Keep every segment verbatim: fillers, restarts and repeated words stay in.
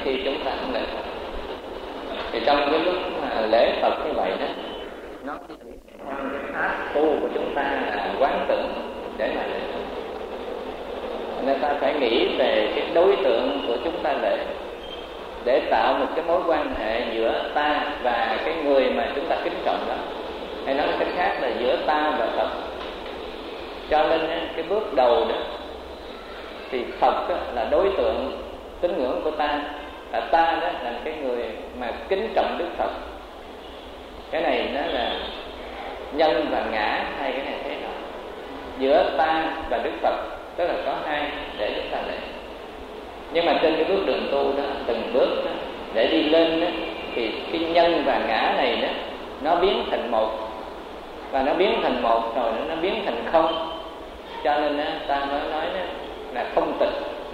khi chúng ta không lễ Phật. Thì trong cái lúc mà lễ Phật như vậy đó, nó trong cái pháp tu của chúng ta là quán tưởng để mà lễ Phật. Nên ta phải nghĩ về cái đối tượng của chúng ta lễ, để tạo một cái mối quan hệ giữa ta và cái người mà chúng ta kính trọng đó, hay nói cách khác là giữa ta và Phật. Cho nên cái bước đầu đó thì Phật là đối tượng tín ngưỡng của ta, là ta đó là cái người mà kính trọng Đức Phật. Cái này nó là nhân và ngã, hai cái này thế nào giữa ta và Đức Phật, tức là có hai để chúng ta lễ. Nhưng mà trên cái bước đường tu đó, từng bước đó, để đi lên đó, thì cái nhân và ngã này đó, nó biến thành một, và nó biến thành một rồi nó biến thành không. Cho nên đó, ta mới nói đó là không tịch.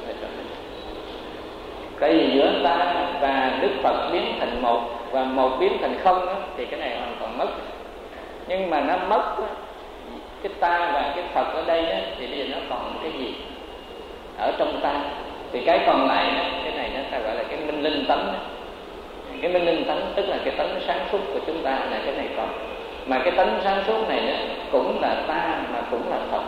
Tại vì giữa ta và Đức Phật biến thành một và một biến thành không đó, thì cái này hoàn toàn mất. Nhưng mà nó mất đó, cái ta và cái Phật ở đây đó, thì bây giờ nó còn cái gì ở trong ta? Thì cái còn lại đó, cái này nó ta gọi là cái minh linh tánh đó. Cái minh linh tánh tức là cái tánh sáng suốt của chúng ta là cái này còn. Mà cái tánh sáng suốt này đó, cũng là ta mà cũng là Phật.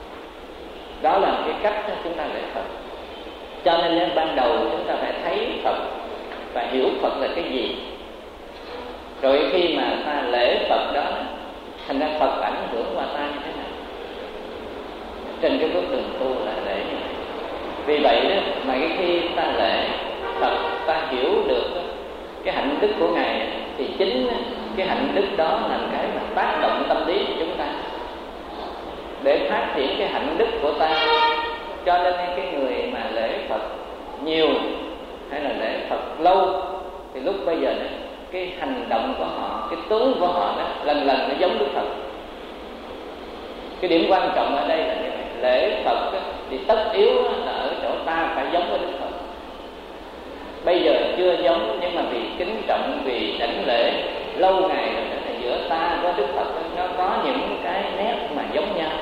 Đó là cái cách chúng ta lễ Phật. Cho nên đến ban đầu chúng ta phải thấy Phật và hiểu Phật là cái gì. Rồi khi mà ta lễ Phật đó, thành ra Phật ảnh hưởng qua ta như thế nào. Trên cái bước đường tu là lễ như vậy. Vì vậy đó, mà khi ta lễ Phật, ta hiểu được cái hạnh đức của Ngài, thì chính cái hạnh đức đó là cái mà tác động tâm lý của chúng ta để phát triển cái hạnh đức của ta. Cho nên cái người mà lễ Phật nhiều hay là lễ Phật lâu, thì lúc bây giờ đó, cái hành động của họ, cái tướng của họ đó, lần lần nó giống Đức Phật. Cái điểm quan trọng ở đây là như vậy. Lễ Phật đó, thì tất yếu là ở chỗ ta phải giống với Đức Phật. Bây giờ chưa giống, nhưng mà vì kính trọng, vì đảnh lễ lâu ngày rồi đó, là giữa ta với Đức Phật đó, nó có những cái nét mà giống nhau.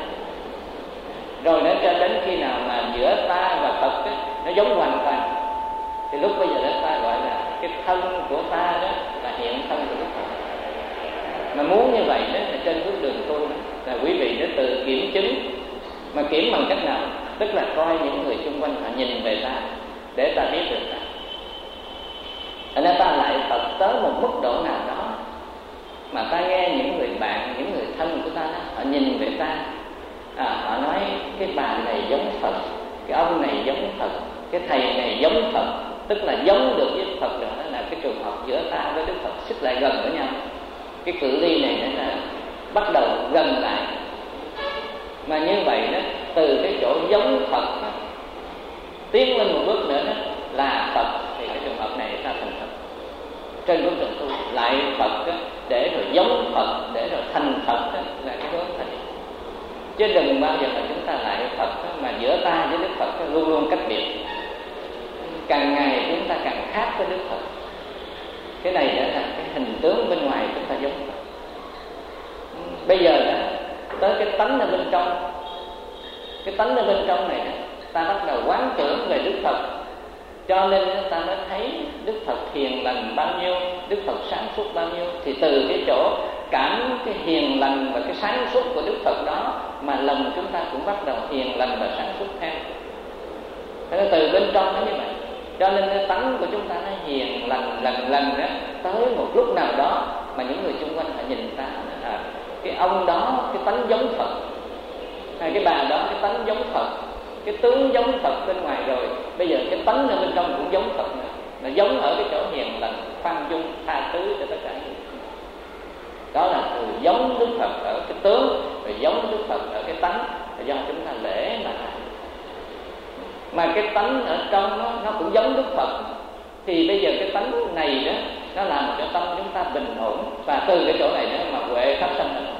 Rồi nó cho đến khi nào mà giữa ta và Phật đó, nó giống hoàn toàn, thì lúc bây giờ đó ta gọi là cái thân của ta đó là hiện thân của Đức Phật. Mà muốn như vậy đó, là trên bước đường tu đó, là quý vị nó tự kiểm chứng. Mà kiểm bằng cách nào? Tức là coi những người xung quanh họ nhìn về ta, để ta biết được ta. Thành ra ta lại Phật tới một mức độ nào đó, mà ta nghe những người bạn, những người thân của ta đó, họ nhìn về ta, à, họ nói cái bà này giống Phật, cái ông này giống Phật, cái thầy này giống Phật. Tức là giống được với Phật rồi, đó là cái trường hợp giữa ta với Đức Phật xích lại gần với nhau. Cái cự ly này nó là bắt đầu gần lại. Mà như vậy đó, từ cái chỗ giống Phật đó, tiến lên một bước nữa đó là Phật, thì cái trường hợp này ta thành Phật. Trên bước đường tu lại Phật đó, để rồi giống Phật, để rồi thành Phật đó, là cái hướng thành. Chứ đừng bao giờ mà chúng ta lại Phật đó, mà giữa ta với Đức Phật đó, luôn luôn cách biệt. Càng ngày chúng ta càng khác với Đức Phật. Cái này đã là cái hình tướng bên ngoài chúng ta giống Phật. Bây giờ đó, tới cái tánh ở bên trong. Cái tánh ở bên trong này đó, ta bắt đầu quán tưởng về Đức Phật. Cho nên ta mới thấy Đức Phật hiền lành bao nhiêu, Đức Phật sáng suốt bao nhiêu. Thì từ cái chỗ cảm cái hiền lành và cái sáng suốt của Đức Phật đó, mà lòng chúng ta cũng bắt đầu hiền lành và sáng suốt theo. Thế nên từ bên trong nó như vậy. Cho nên cái tánh của chúng ta nó hiền lành lần lần đó, tới một lúc nào đó mà những người xung quanh họ nhìn ta, à, cái ông đó cái tánh giống Phật, hay cái bà đó cái tánh giống Phật, cái tướng giống Phật bên ngoài rồi, bây giờ cái tánh ở bên trong cũng giống Phật nữa. Là giống ở cái chỗ hiền lành, khoan dung, tha thứ cho tất cả những người. Đó là từ giống Đức Phật ở cái tướng, rồi giống Đức Phật ở cái tánh, là do chúng ta lễ mà thành. Mà cái tánh ở trong nó, nó cũng giống Đức Phật. Thì bây giờ cái tánh này đó, nó làm cho tâm chúng ta bình ổn. và từ cái chỗ này nữa mà huệ phát sanh nữa.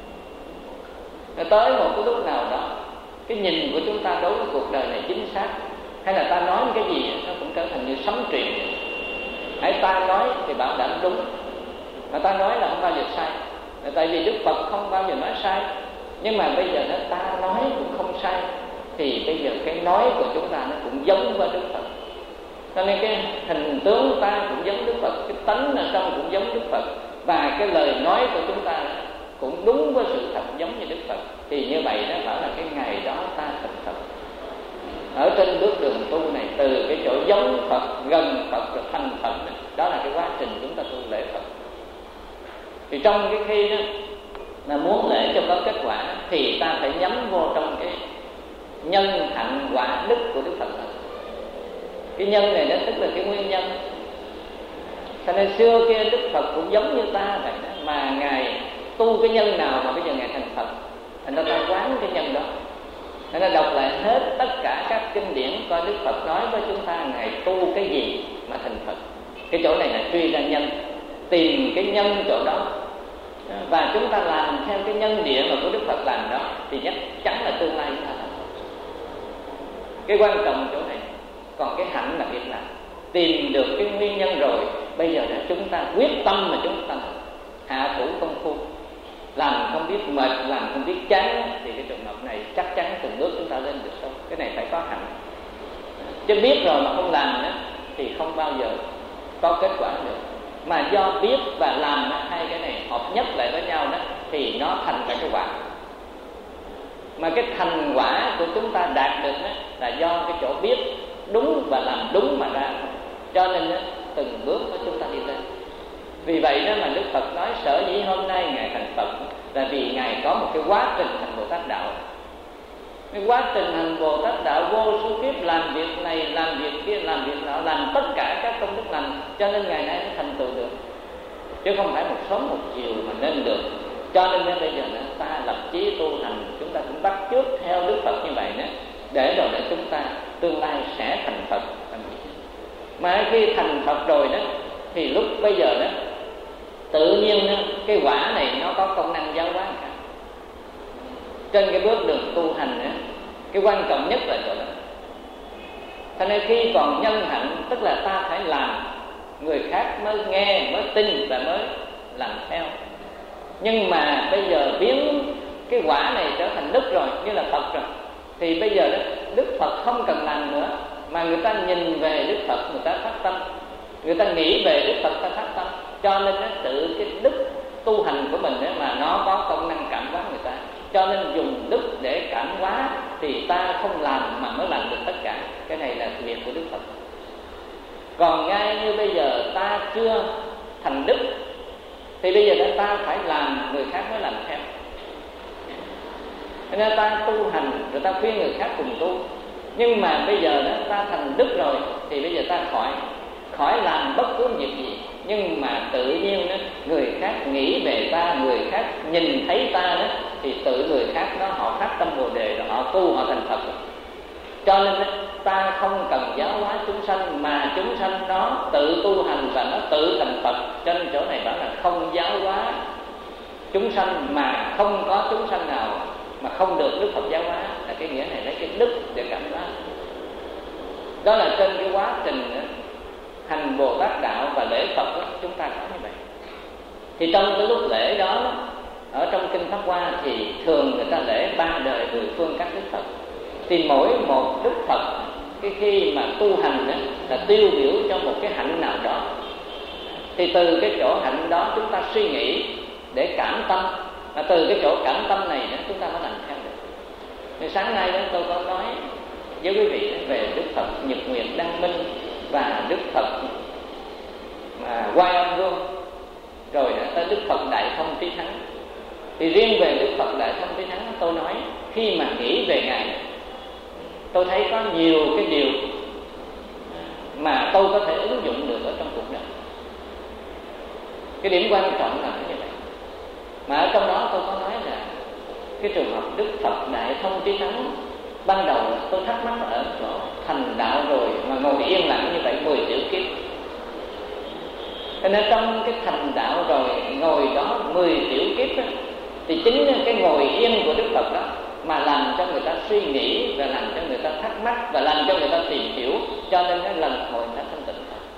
Rồi tới một cái lúc nào đó, cái nhìn của chúng ta đối với cuộc đời này chính xác, hay là ta nói cái gì nó cũng trở thành như sấm truyền. Hãy ta nói thì bảo đảm đúng, mà ta nói là không bao giờ sai. Là tại vì Đức Phật không bao giờ nói sai. Nhưng mà bây giờ nó ta nói cũng không sai, thì bây giờ cái nói của chúng ta nó cũng giống với Đức Phật. Cho nên cái hình tướng ta cũng giống Đức Phật, cái tánh ở trong cũng giống Đức Phật, và cái lời nói của chúng ta cũng đúng với sự thật giống như Đức Phật. Thì như vậy đó bảo là cái ngày đó ta thành Phật. Ở trên bước đường tu này, từ cái chỗ giống Phật, gần Phật rồi thành Phật này, đó là cái quá trình chúng ta tu lễ Phật. Thì trong cái khi đó là muốn lễ cho có kết quả thì ta phải nhắm vô trong cái nhân hạnh quả đức của Đức Phật. Cái nhân này đó tức là cái nguyên nhân. Cho nên xưa kia Đức Phật cũng giống như ta vậy đó, mà Ngài tu cái nhân nào mà bây giờ Ngài thành Phật, thành ra ta quán cái nhân đó. Nên là đọc lại hết tất cả các kinh điển coi Đức Phật nói với chúng ta Ngài tu cái gì mà thành Phật. Cái chỗ này là truy ra nhân, tìm cái nhân chỗ đó, và chúng ta làm theo cái nhân địa mà của Đức Phật làm đó thì chắc chắn là tương lai chúng ta thành Phật. Cái quan trọng chỗ này. Còn cái hạnh là việc làm. Tìm được cái nguyên nhân rồi, bây giờ đó chúng ta quyết tâm mà chúng ta hạ thủ công phu, làm không biết mệt, làm không biết chán, thì cái trường hợp này chắc chắn từng bước chúng ta lên được sâu. Cái này phải có hạnh. Chứ biết rồi mà không làm đó, thì không bao giờ có kết quả được. Mà do biết và làm hai cái này hợp nhất lại với nhau đó, thì nó thành cái quả. Mà cái thành quả của chúng ta đạt được đó, là do cái chỗ biết đúng và làm đúng mà ra. Cho nên đó, từng bước của chúng ta đi lên. Vì vậy đó mà Đức Phật nói sở dĩ hôm nay Ngài thành Phật là vì Ngài có một cái quá trình thành Bồ Tát Đạo. Cái quá trình thành Bồ Tát Đạo vô số kiếp làm việc này, làm việc kia, làm việc nọ, làm tất cả các công đức lành, cho nên Ngài này thành tựu được. Chứ không phải một sớm một chiều mà nên được. Cho nên đến bây giờ nữa, ta lập chí tu hành, chúng ta cũng bắt chước theo Đức Phật như vậy nữa, để rồi để chúng ta tương lai sẽ thành Phật. Mà khi thành Phật rồi đó, thì lúc bây giờ đó, tự nhiên đó, cái quả này nó có công năng giáo hóa cả. Trên cái bước đường tu hành đó, cái quan trọng nhất là chỗ đó. Cho nên khi còn nhân hạnh, tức là ta phải làm, người khác mới nghe, mới tin và mới làm theo. Nhưng mà bây giờ biến cái quả này trở thành đức rồi, như là Phật rồi, thì bây giờ đó, Đức Phật không cần làm nữa, mà người ta nhìn về Đức Phật, người ta phát tâm, người ta nghĩ về Đức Phật, ta phát tâm. Cho nên nó tự cái đức tu hành của mình đó, mà nó có công năng cảm hóa người ta. Cho nên dùng đức để cảm hóa, thì ta không làm mà mới làm được tất cả. Cái này là việc của Đức Phật. Còn ngay như bây giờ ta chưa thành đức, thì bây giờ ta phải làm, người khác mới làm theo. Nên ta tu hành rồi ta khuyên người khác cùng tu. Nhưng mà bây giờ đó ta thành đức rồi, thì bây giờ ta khỏi khỏi làm bất cứ việc gì. Nhưng mà tự nhiên đó, người khác nghĩ về ta, người khác nhìn thấy ta đó, thì tự người khác đó họ phát tâm Bồ Đề rồi họ tu, họ thành Phật rồi. Cho nên đó, ta không cần giáo hóa chúng sanh, mà chúng sanh đó tự tu hành và nó tự thành Phật. Cho nên chỗ này bảo là không giáo hóa chúng sanh, mà không có chúng sanh nào mà không được Đức Phật giáo hóa. Là cái nghĩa này lấy cái đức để cảm hóa. Đó là trên cái quá trình đó, hành Bồ Tát Đạo và lễ Phật đó, chúng ta có như vậy. Thì trong cái lúc lễ đó, ở trong Kinh Pháp Hoa thì thường người ta lễ ba đời mười phương các Đức Phật. Thì mỗi một Đức Phật cái khi mà tu hành đó, là tiêu biểu cho một cái hạnh nào đó. Thì từ cái chỗ hạnh đó chúng ta suy nghĩ để cảm tâm, và từ cái chỗ cảm tâm này đó, chúng ta mới làm theo được. Thì sáng nay đó tôi có nói với quý vị về Đức Phật Nhật Nguyệt Đăng Minh và Đức Phật mà Quay Âm Vương, rồi đó tới Đức Phật Đại Thông Trí Thắng. Thì riêng về Đức Phật Đại Thông Trí Thắng, tôi nói khi mà nghĩ về Ngài, tôi thấy có nhiều cái điều mà tôi có thể ứng dụng được ở trong cuộc đời. Cái điểm quan trọng là như vậy. Mà ở trong đó tôi có nói là cái trường hợp Đức Phật Đại Thông Trí Thắng, ban đầu tôi thắc mắc ở chỗ thành đạo rồi mà ngồi yên lặng như vậy mười triệu kiếp. Cho nên trong cái thành đạo rồi ngồi đó mười triệu kiếp đó, thì chính cái ngồi yên của Đức Phật đó mà làm cho người ta suy nghĩ, và làm cho người ta thắc mắc, và làm cho người ta tìm hiểu. Cho nên cái lần hồi người ta thanh tịnh.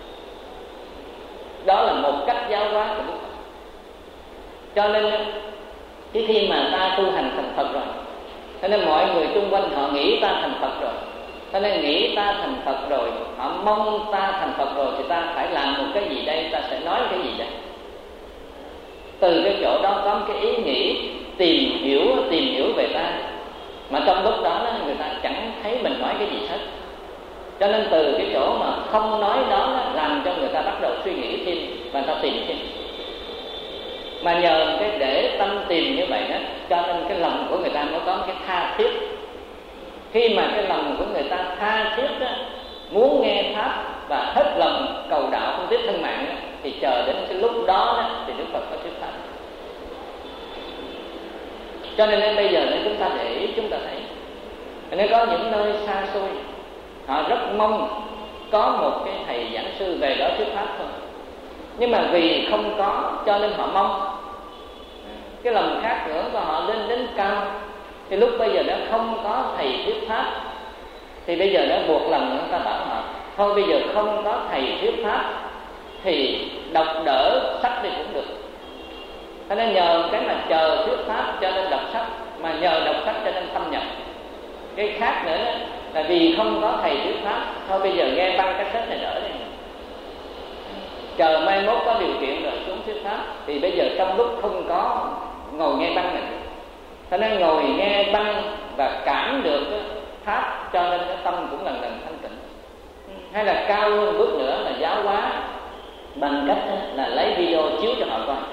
Đó là một cách giáo hóa của Đức Phật. Cho nên cái khi mà ta tu hành thành Phật rồi, cho nên mọi người xung quanh họ nghĩ ta thành Phật rồi, Ta nên nghĩ ta thành Phật rồi, họ mong ta thành Phật rồi thì ta phải làm một cái gì đây, ta sẽ nói cái gì đây. Từ cái chỗ đó có một cái ý nghĩ tìm hiểu, tìm hiểu về ta, mà trong lúc đó người ta chẳng thấy mình nói cái gì hết. Cho nên từ cái chỗ mà không nói đó làm cho người ta bắt đầu suy nghĩ thêm và người ta tìm thêm. Mà nhờ cái để tâm tìm như vậy đó, cho nên cái lòng của người ta mới có cái tha thiết. Khi mà cái lòng của người ta tha thiết đó, muốn nghe pháp và hết lòng cầu đạo không tiếc thân mạng đó, thì chờ đến cái lúc đó, đó thì Đức Phật có thuyết pháp. Cho nên đến bây giờ nếu chúng ta để ý, chúng ta thấy nếu có những nơi xa xôi, họ rất mong có một cái thầy giảng sư về đó thuyết pháp thôi, nhưng mà vì không có cho nên họ mong cái lòng khát nữa của họ lên đến cao. Thì lúc bây giờ đã không có thầy thuyết pháp thì bây giờ đã buộc lòng người ta bảo họ thôi bây giờ không có thầy thuyết pháp thì đọc đỡ sách thì cũng được. Cho nên nhờ cái mà chờ thuyết pháp cho nên đọc sách, mà nhờ đọc sách cho nên thâm nhập. Cái khác nữa là vì không có thầy thuyết pháp, thôi bây giờ nghe băng cái sách này đỡ đi, chờ mai mốt có điều kiện rồi xuống thuyết pháp. Thì bây giờ trong lúc không có ngồi nghe băng này, cho nên ngồi nghe băng và cảm được pháp, cho nên cái tâm cũng lần lần thanh tịnh. Hay là cao hơn bước nữa là giáo hóa bằng cách là lấy video chiếu cho họ coi.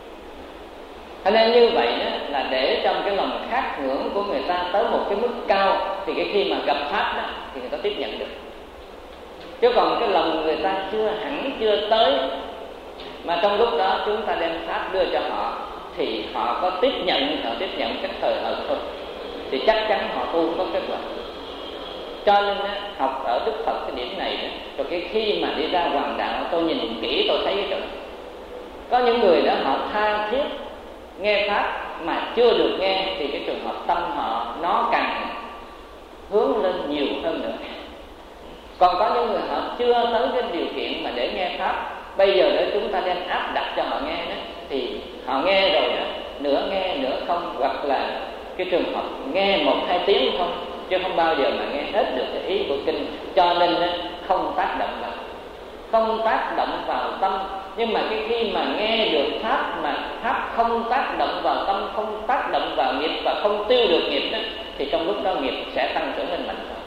Cho nên như vậy đó, là để trong cái lòng khát ngưỡng của người ta tới một cái mức cao, thì cái khi mà gặp pháp đó, thì người ta tiếp nhận được. Chứ còn cái lòng người ta chưa hẳn, chưa tới, mà trong lúc đó chúng ta đem pháp đưa cho họ, thì họ có tiếp nhận, họ tiếp nhận cách thời hợt thôi, thì chắc chắn họ tu có kết quả. Cho nên á, học ở Đức Phật cái điểm này đó, rồi cái khi mà đi ra hoàng đạo, tôi nhìn kỹ tôi thấy cái chỗ đó. Có những người đó họ tha thiết nghe pháp mà chưa được nghe, thì cái trường hợp tâm họ nó càng hướng lên nhiều hơn nữa. Còn có những người họ chưa tới cái điều kiện mà để nghe pháp, bây giờ để chúng ta đem áp đặt cho họ nghe đó, thì họ nghe rồi đó, nửa nghe nửa không, hoặc là cái trường hợp nghe một hai tiếng thôi, chứ không bao giờ mà nghe hết được cái ý của kinh. Cho nên không tác động vào, không tác động vào tâm. Nhưng mà cái khi mà nghe được pháp mà pháp không tác động vào tâm, không tác động vào nghiệp và không tiêu được nghiệp đó, thì trong lúc đó nghiệp sẽ tăng trưởng lên mạnh hơn.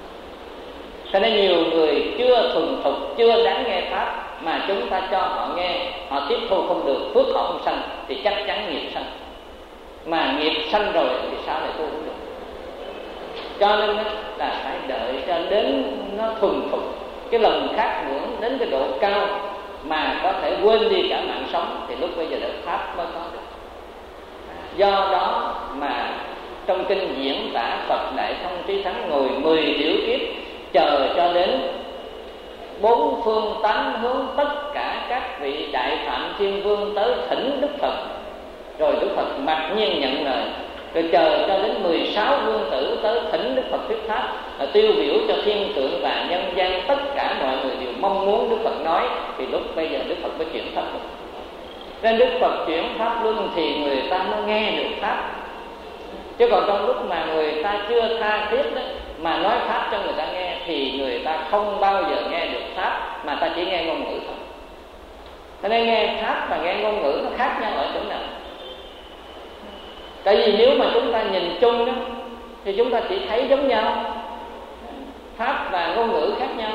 Cho nên nhiều người chưa thuần thục, chưa đáng nghe pháp, mà chúng ta cho họ nghe, họ tiếp thu không được, phước họ không sanh, thì chắc chắn nghiệp sanh. Mà nghiệp sanh rồi thì sao lại tu không được. Cho nên là phải đợi cho đến nó thuần thục, cái lòng khát ngưỡng đến cái độ cao mà có thể quên đi cả mạng sống, thì lúc bây giờ được pháp mới có được. Do đó mà trong kinh diễn tả Phật Đại Thông Trí Thắng ngồi mười tiểu kiếp, chờ cho đến bốn phương tám hướng tất cả các vị đại phạm thiên vương tới thỉnh Đức Phật, rồi Đức Phật mặc nhiên nhận lời. Rồi chờ cho đến mười sáu vương tử tới thỉnh Đức Phật thuyết pháp, là tiêu biểu cho thiên tượng và nhân gian, tất cả mọi người đều mong muốn Đức Phật nói, thì lúc bây giờ Đức Phật mới chuyển pháp luân. Nên Đức Phật chuyển pháp luân thì người ta mới nghe được pháp. Chứ còn trong lúc mà người ta chưa tha thiết đó, mà nói pháp cho người ta nghe, thì người ta không bao giờ nghe được pháp, mà ta chỉ nghe ngôn ngữ thôi. Cho nên nghe pháp và nghe ngôn ngữ nó khác nhau ở chỗ nào? Tại vì nếu mà chúng ta nhìn chung đó, thì chúng ta chỉ thấy giống nhau, pháp và ngôn ngữ khác nhau.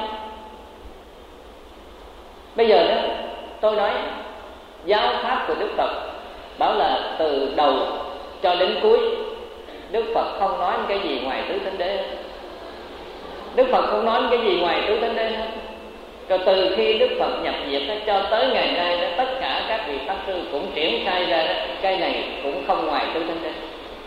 Bây giờ đó, tôi nói giáo pháp của Đức Phật bảo là từ đầu cho đến cuối, Đức Phật không nói cái gì ngoài tứ thánh đế. Đức Phật không nói cái gì ngoài tứ thánh đế hết. Rồi từ khi Đức Phật nhập diệt cho tới ngày nay đó, tất cả các vị pháp sư cũng triển khai ra đó, cái này cũng không ngoài tứ thánh đế,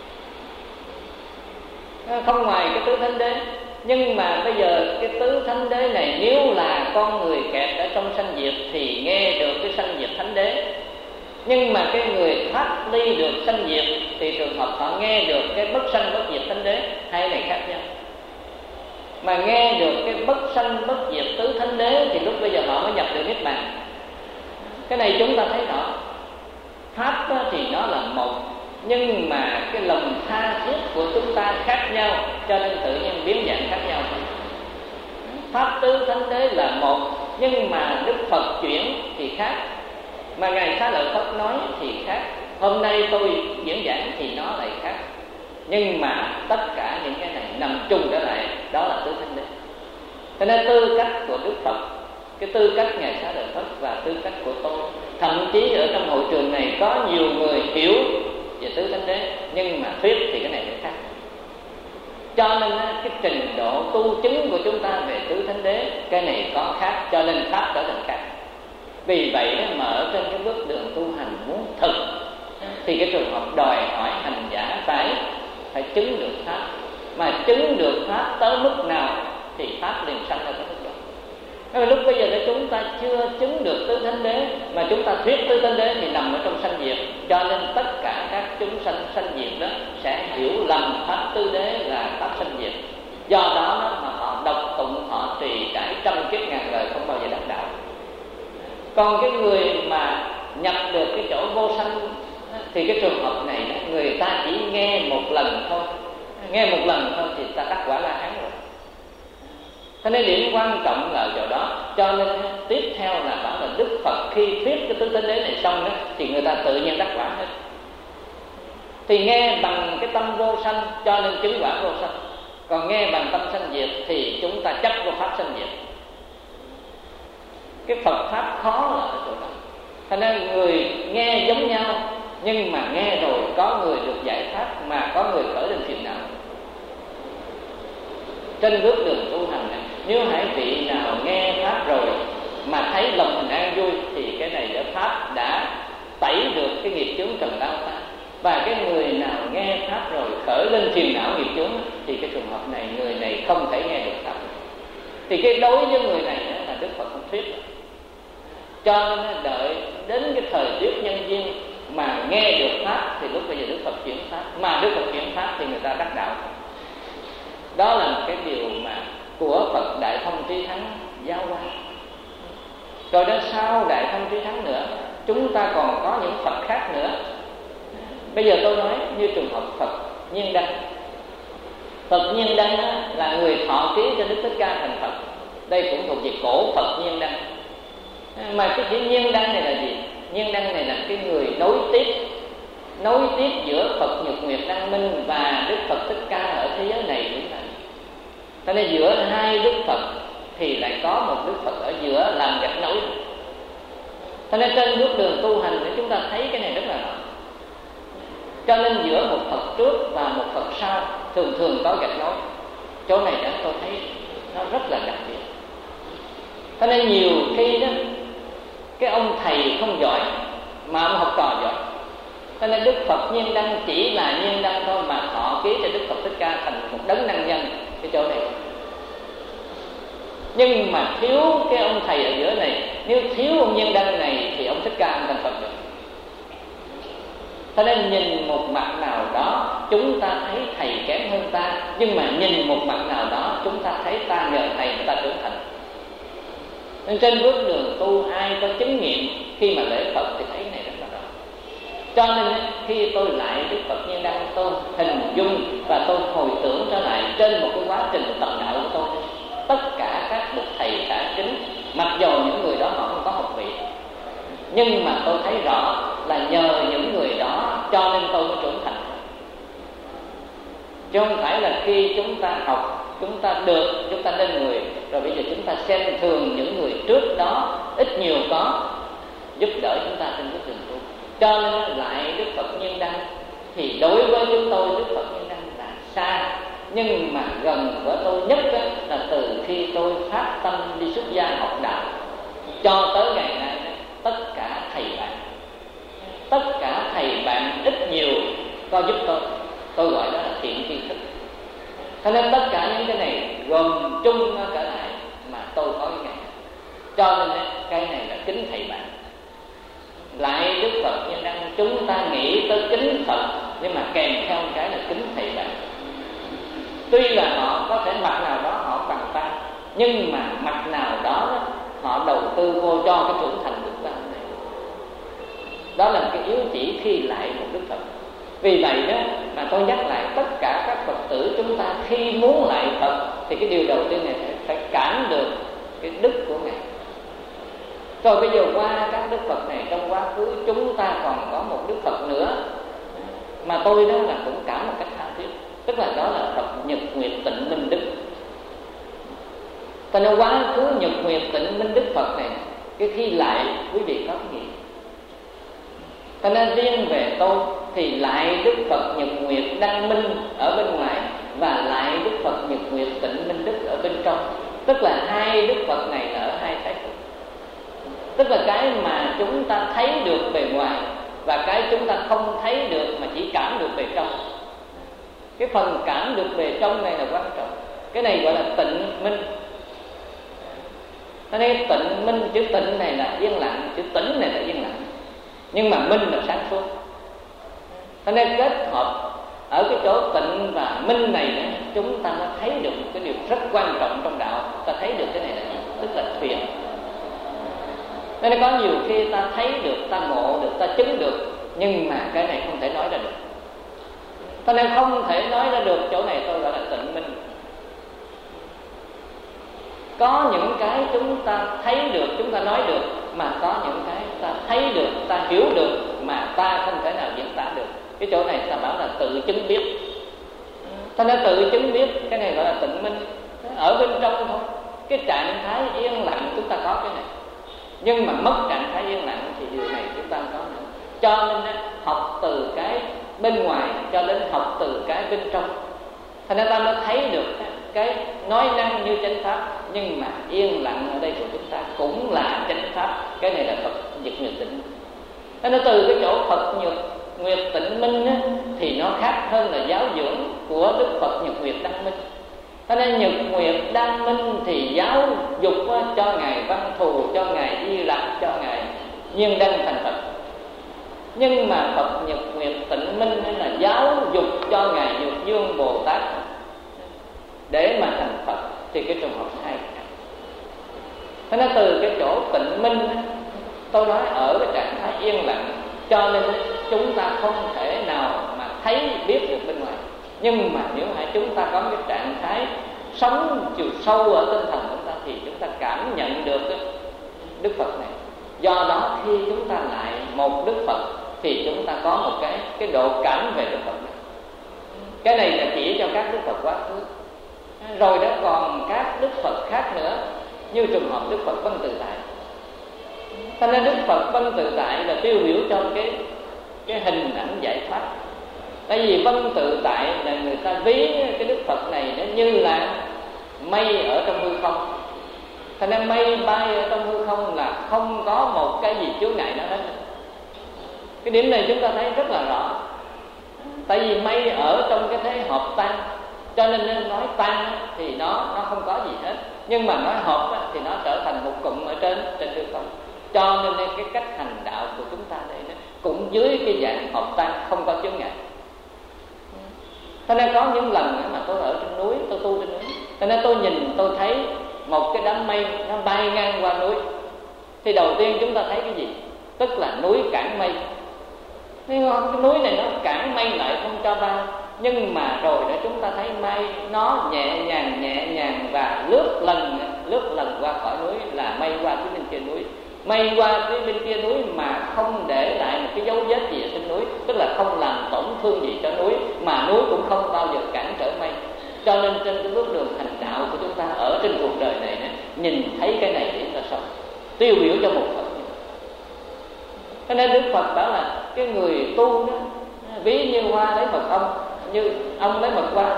không ngoài cái tứ thánh đế. Nhưng mà bây giờ cái tứ thánh đế này, nếu là con người kẹt ở trong sanh diệt thì nghe được cái sanh diệt thánh đế. Nhưng mà cái người thoát ly được sanh diệt thì trường hợp họ nghe được cái bất sanh bất diệt thánh đế. Hai này khác nhau. Mà nghe được cái bất sanh bất diệt tứ thánh đế thì lúc bây giờ họ mới nhập được niết bàn. Cái này chúng ta thấy rõ. Pháp thì nó là một, nhưng mà cái lòng tha thiết của chúng ta khác nhau, cho nên tự nhiên biến dạng khác nhau. pháp tứ thánh đế là một, nhưng mà Đức Phật chuyển thì khác, mà Ngài Xá Lợi Phất nói thì khác, hôm nay tôi diễn giảng thì nó lại khác. Nhưng mà tất cả những cái này nằm chung trở lại, đó là tứ thánh đế. Cho nên tư cách của Đức Phật, cái tư cách Ngài Xá Lợi Phất và tư cách của tôi, thậm chí ở trong hội trường này có nhiều người hiểu về tứ thánh đế, nhưng mà thuyết thì cái này lại khác. Cho nên cái trình độ tu chứng của chúng ta về tứ thánh đế, cái này có khác, cho nên pháp trở thành khác. Vì vậy mà ở trên cái bước đường tu hành muốn thực thì cái trường hợp đòi hỏi hành giả phải phải chứng được pháp, mà chứng được pháp tới mức nào thì pháp liền sanh ra cái mức đó. Nên lúc bây giờ nếu chúng ta chưa chứng được tứ thánh đế mà chúng ta thuyết tứ thánh đế thì nằm ở trong sanh diệt, cho nên tất cả các chúng sanh sanh diệt đó sẽ hiểu lầm pháp tứ đế là pháp sanh diệt. Do đó mà họ đọc tụng, họ trì trải trăm kiếp ngàn đời không bao giờ đắc đạo. Còn cái người mà nhập được cái chỗ vô sanh thì cái trường hợp này người ta chỉ nghe một lần thôi, nghe một lần thôi thì ta đắc quả La Hán rồi. Thế nên điểm quan trọng là chỗ đó. Cho nên tiếp theo là bảo là Đức Phật khi thuyết cái tứ thánh đế này xong đó, thì người ta tự nhiên đắc quả hết. Thì nghe bằng cái tâm vô sanh cho nên chứng quả vô sanh, còn nghe bằng tâm sanh diệt thì chúng ta chấp vào pháp sanh diệt. Cái Phật pháp khó là ở chỗ đó. Thế nên người nghe giống nhau, nhưng mà nghe rồi có người được giải thoát mà có người khởi lên phiền não. Trên bước đường tu hành này, nếu hãy vị nào nghe pháp rồi mà thấy lòng mình an vui thì cái này đã pháp đã tẩy được cái nghiệp chướng trần lao ta. Và cái người nào nghe pháp rồi khởi lên phiền não nghiệp chướng thì cái trường hợp này người này không thể nghe được pháp. Thì cái đối với người này là Đức Phật không thuyết. Cho nên đợi đến cái thời tiết nhân duyên mà nghe được pháp thì lúc bây giờ Đức Phật chuyển pháp, mà Đức Phật chuyển pháp thì người ta đắc đạo. Đó là một cái điều mà của Phật Đại Thông Trí Thắng giáo hóa. Rồi đến sau Đại Thông Trí Thắng nữa, chúng ta còn có những Phật khác nữa. Bây giờ tôi nói như trường hợp Phật Nhiên Đăng. Phật Nhiên Đăng là người thọ ký cho Đức Thích Ca thành Phật. Đây cũng thuộc về cổ Phật Nhiên Đăng. Mà cái chữ Nhiên Đăng này là gì? Nhiên Đăng này là cái người nối tiếp, nối tiếp giữa Phật Nhật Nguyệt Đăng Minh và Đức Phật Thích Ca ở thế giới này cũng là. Cho nên giữa hai Đức Phật thì lại có một Đức Phật ở giữa làm gạch nối. Cho nên trên bước đường tu hành để chúng ta thấy cái này rất là rõ. Cho nên giữa một Phật trước và một Phật sau thường thường có gạch nối. Chỗ này đó tôi thấy nó rất là đặc biệt. Cho nên nhiều khi đó cái ông thầy không giỏi mà ông học trò giỏi. Cho nên Đức Phật Nhiên Đăng chỉ là Nhiên Đăng thôi mà thọ ký cho Đức Phật Thích Ca thành một đấng năng nhân cái chỗ này. Nhưng mà thiếu cái ông thầy ở giữa này, nếu thiếu ông Nhiên Đăng này thì ông Thích Ca không thành Phật được. Cho nên nhìn một mặt nào đó chúng ta thấy thầy kém hơn ta, nhưng mà nhìn một mặt nào đó chúng ta thấy ta nhờ thầy mà ta trưởng thành. Nên trên bước đường tu ai có chứng nghiệm khi mà lễ Phật thì thấy này rất là rõ. Cho nên khi tôi lại Đức Phật Nhiên Đăng, tôi hình dung và tôi hồi tưởng trở lại trên một cái quá trình tập đạo của tôi. Tất cả các bậc thầy đã kính, mặc dù những người đó họ không có học vị, nhưng mà tôi thấy rõ là nhờ những người đó cho nên tôi mới trưởng thành. Chứ không phải là khi chúng ta học, chúng ta được, chúng ta lên người, rồi bây giờ chúng ta xem thường những người trước đó, ít nhiều có giúp đỡ chúng ta trên bước đường tu. Cho nên lại Đức Phật Nhiên Đăng thì đối với chúng tôi Đức Phật Nhiên Đăng là xa, nhưng mà gần với tôi nhất là từ khi tôi phát tâm đi xuất gia học đạo cho tới ngày nay, tất cả thầy bạn, tất cả thầy bạn ít nhiều có giúp tôi, tôi gọi đó là thiện tri thức. Cho nên tất cả những cái này gồm chung trở lại mà tôi có cái này. Cho nên cái này là kính thầy bạn. Lại Đức Phật Nhiên Đăng chúng ta nghĩ tới kính Phật, nhưng mà kèm theo cái là kính thầy bạn. Tuy là họ có thể mặt nào đó họ bằng ta, nhưng mà mặt nào đó họ đầu tư vô cho cái trưởng thành Đức Phật này. Đó là cái yếu chỉ khi lại một Đức Phật. Vì vậy đó mà tôi nhắc lại tất cả các Phật tử chúng ta khi muốn lại Phật thì cái điều đầu tiên này phải phải cảm được cái đức của Ngài. Rồi bây giờ qua các đức Phật này, trong quá khứ chúng ta còn có một đức Phật nữa mà tôi đó là cũng cảm một cách tha thiết, tức là đó là Phật Nhật Nguyệt Tịnh Minh Đức. Cho nên quá khứ Nhật Nguyệt Tịnh Minh Đức Phật này, cái khi lại quý vị có cái gì? Cho nên riêng về tôi thì lại Đức Phật Nhật Nguyệt Đăng Minh ở bên ngoài và lại Đức Phật Nhật Nguyệt Tịnh Minh Đức ở bên trong. Tức là hai Đức Phật này là ở hai thái cực. Tức là cái mà chúng ta thấy được bề ngoài và cái chúng ta không thấy được mà chỉ cảm được bề trong. Cái phần cảm được bề trong này là quan trọng. Cái này gọi là tịnh minh. Cho nên tịnh minh, chữ tịnh này là yên lặng, chữ tĩnh này là yên lặng, nhưng mà minh là sáng suốt. Cho nên kết hợp ở cái chỗ tịnh và minh này nữa, chúng ta mới thấy được một cái điều rất quan trọng trong đạo. Ta thấy được cái này là gì? Tức là thiền. Nên có nhiều khi ta thấy được, ta ngộ được, ta chứng được, nhưng mà cái này không thể nói ra được. Cho nên không thể nói ra được, chỗ này tôi gọi là tịnh minh. Có những cái chúng ta thấy được, chúng ta nói được, mà có những cái ta thấy được, ta hiểu được mà ta không thể nào diễn tả được. Cái chỗ này ta bảo là tự chứng biết. Cho nên tự chứng biết, cái này gọi là tịnh minh. Ở bên trong thôi, cái trạng thái yên lặng chúng ta có cái này, nhưng mà mất trạng thái yên lặng thì điều này chúng ta không có nữa. Cho nên học từ cái bên ngoài cho đến học từ cái bên trong, thành ra ta mới thấy được cái nói năng như chánh pháp, nhưng mà yên lặng ở đây của chúng ta cũng là chánh pháp. Cái này là Phật Nhật Nguyệt Tịnh. Thế nên từ cái chỗ Phật Nhật Nguyệt Tịnh Minh á, thì nó khác hơn là giáo dưỡng của Đức Phật Nhật Nguyệt Đăng Minh. Thế nên Nhật Nguyệt Đăng Minh thì giáo dục cho Ngài Văn Thù, cho Ngài Di Lặc, cho Ngài Nhiên Đăng thành Phật. Nhưng mà Phật Nhật Nguyệt Tịnh Minh là giáo dục cho Ngài Dược Dương Bồ Tát để mà thành Phật. Thì cái trường hợp hai. Thế nên từ cái chỗ tịnh minh, tôi nói ở cái trạng thái yên lặng, cho nên chúng ta không thể nào mà thấy biết được bên ngoài. Nhưng mà nếu hãy chúng ta có cái trạng thái sống chiều sâu ở tinh thần chúng ta thì chúng ta cảm nhận được Đức Phật này. Do đó khi chúng ta lại một Đức Phật thì chúng ta có một cái cái độ cảm về Đức Phật này. Cái này là chỉ cho các Đức Phật quá khứ. Rồi đó còn các Đức Phật khác nữa, như trường hợp Đức Phật Văn Tự Tại. Cho nên Đức Phật Văn Tự Tại là tiêu biểu cho cái cái hình ảnh giải thoát. Tại vì Văn Tự Tại là người ta ví cái Đức Phật này nó như là mây ở trong hư không. Cho nên mây bay ở trong hư không là không có một cái gì chướng ngại nào hết. Cái điểm này chúng ta thấy rất là rõ. Tại vì mây ở trong cái thế hợp tan, cho nên nên nói tan thì nó nó không có gì hết, nhưng mà nói hợp thì nó trở thành một cụm ở trên trên hư không. Cho nên cái cách hành đạo của chúng ta đây đó, cũng dưới cái dạng hợp tan, không có chướng ngại. Cho nên có những lần mà tôi ở trên núi, tôi tu trên núi, cho nên tôi nhìn tôi thấy một cái đám mây nó bay ngang qua núi, thì đầu tiên chúng ta thấy cái gì? Tức là núi cản mây. Cái núi này nó cản mây lại không cho bay, nhưng mà rồi đó chúng ta thấy mây nó nhẹ nhàng nhẹ nhàng và lướt lần lướt lần qua khỏi núi, là mây qua phía bên kia núi, mây qua phía bên kia núi mà không để lại một cái dấu vết gì ở trên núi, tức là không làm tổn thương gì cho núi, mà núi cũng không bao giờ cản trở mây. Cho nên trên cái bước đường hành đạo của chúng ta ở trên cuộc đời này, này nhìn thấy cái này để là sao? Tiêu biểu cho một Phật. Cho nên Đức Phật bảo là cái người tu đó, ví như hoa lấy mật ong, như ông lấy mật hoa,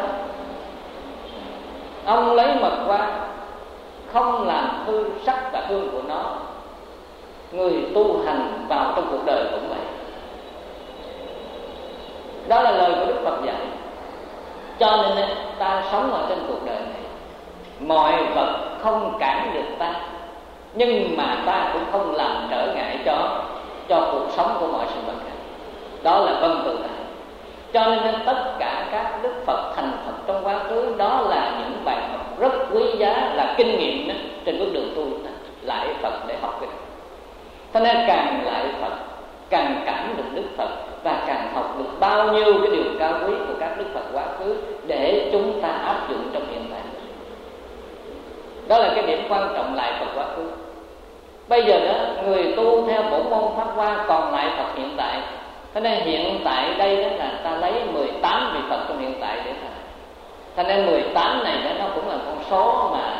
ông lấy mật hoa không làm hư sắc và hương của nó. Người tu hành vào trong cuộc đời cũng vậy. Đó là lời của Đức Phật dạy. Cho nên ta sống ở trên cuộc đời này, mọi vật không cản được ta, nhưng mà ta cũng không làm trở ngại cho cho cuộc sống của mọi sự vật khác. Đó là Văn Tự Tại. Cho nên tất cả các Đức Phật thành Phật trong quá khứ, đó là những bài học rất quý giá, là kinh nghiệm đó, trên bước đường tu. Lại Phật để học cái này. Cho nên càng lại Phật, càng cảm được Đức Phật, và càng học được bao nhiêu cái điều cao quý của các Đức Phật quá khứ để chúng ta áp dụng trong hiện tại. Đó là cái điểm quan trọng lại Phật quá khứ. Bây giờ đó người tu theo bổn môn Pháp Hoa còn lại Phật hiện tại. Thế nên hiện tại đây đó là ta lấy mười tám vị Phật trong hiện tại để thờ. Thế nên mười tám này đó, nó cũng là con số mà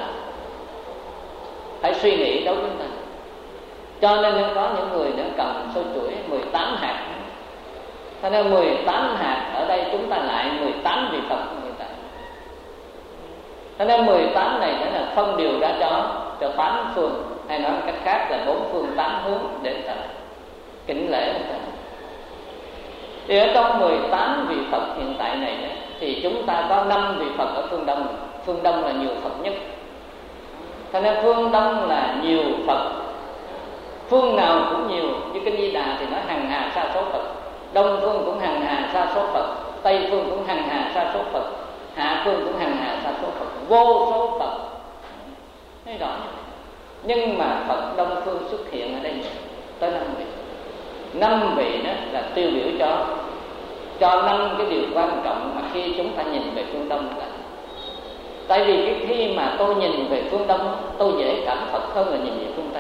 phải suy nghĩ đối với chúng ta. Cho nên nó có những người đã cầm sâu chuỗi mười tám hạt. Thế nên mười tám hạt ở đây chúng ta lại mười tám vị Phật trong hiện tại. Thế nên mười tám này đó là phân điều ra cho cho tám phương, hay nói cách khác là bốn phương tám hướng để ta kính lễ người ta. Thì ở trong mười tám vị Phật hiện tại này đó, thì chúng ta có năm vị Phật ở phương Đông. Phương Đông là nhiều Phật nhất. Thế nên phương Đông là nhiều Phật, phương nào cũng nhiều. Như Kinh Di Đà thì nói hằng hà sa số Phật, Đông phương cũng hằng hà sa số Phật, Tây phương cũng hằng hà sa số Phật, Hạ phương cũng hằng hà sa số Phật, vô số Phật. Thấy rõ. Nhưng mà Phật Đông phương xuất hiện ở đây tới năm vị. Năm vị đó là tiêu biểu cho cho năm cái điều quan trọng mà khi chúng ta nhìn về phương Đông là. Tại vì cái khi mà tôi nhìn về phương Đông, tôi dễ cảm Phật hơn là nhìn về phương Tây.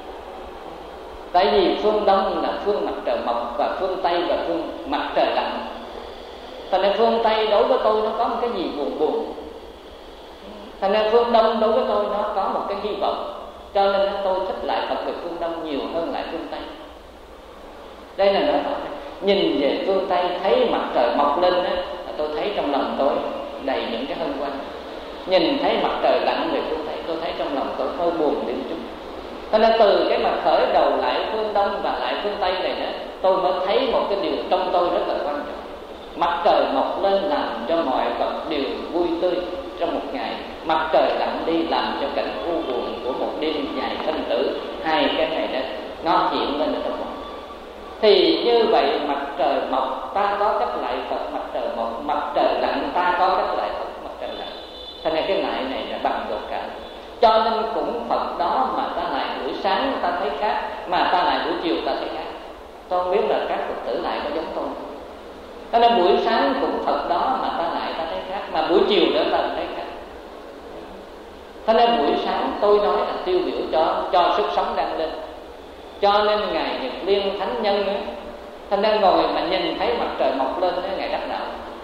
Tại vì phương Đông là phương mặt trời mọc và phương Tây là phương mặt trời lặn. Thành nên phương Tây đối với tôi nó có một cái gì buồn buồn. Thành nên phương Đông đối với tôi nó có một cái hy vọng. Cho nên tôi thích lại Phật về phương Đông nhiều hơn lại phương Tây. Đây là nói nhìn về phương Tây thấy mặt trời mọc lên đó, tôi thấy trong lòng tôi đầy những cái hân hoan. Nhìn thấy mặt trời lặn về phương Tây, tôi thấy trong lòng tôi hơi buồn điểm chút. Cho nên từ cái mặt khởi đầu lại phương Đông và lại phương Tây này đó, tôi mới thấy một cái điều trong tôi rất là quan trọng. Mặt trời mọc lên làm cho mọi vật đều vui tươi trong một ngày. Mặt trời lặn đi làm cho cảnh u buồn của một đêm dài sinh tử. Hai cái này đó nó hiện lên ở trong lòng. Thì như vậy mặt trời mọc ta có cách lại Phật mặt trời mọc, mặt trời lặn ta có cách lại Phật mặt trời lặn. Thành ra cái lại này là bằng độ cả. Cho nên cũng Phật đó mà ta lại buổi sáng ta thấy khác, mà ta lại buổi chiều ta thấy khác. Tôi không biết là các Phật tử lại có giống tôi. Cho nên buổi sáng cũng Phật đó mà ta lại ta thấy khác, mà buổi chiều nữa ta thấy khác. Cho nên buổi sáng tôi nói là tiêu biểu cho cho sức sống đang lên. Cho nên Ngài Nhật Liên Thánh Nhân ấy, thành ra ngồi mà nhìn thấy mặt trời mọc lên ấy, Ngài đắc đạo.